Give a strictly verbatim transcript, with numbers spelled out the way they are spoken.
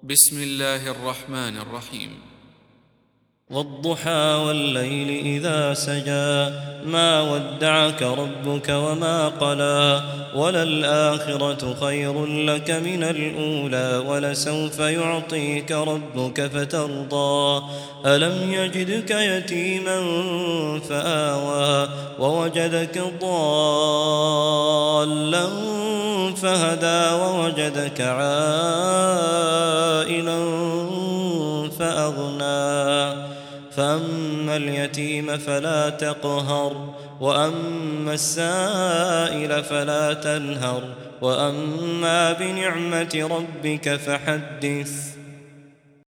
بسم الله الرحمن الرحيم. والضحى والليل إذا سجى ما ودعك ربك وما قلى وللآخرة خير لك من الأولى ولسوف يعطيك ربك فترضى ألم يجدك يتيما فآوى ووجدك ضالا فهدى ووجدك عائلا فأغنى فأما اليتيم فلا تقهر وأما السائل فلا تنهر وأما بنعمة ربك فحدث.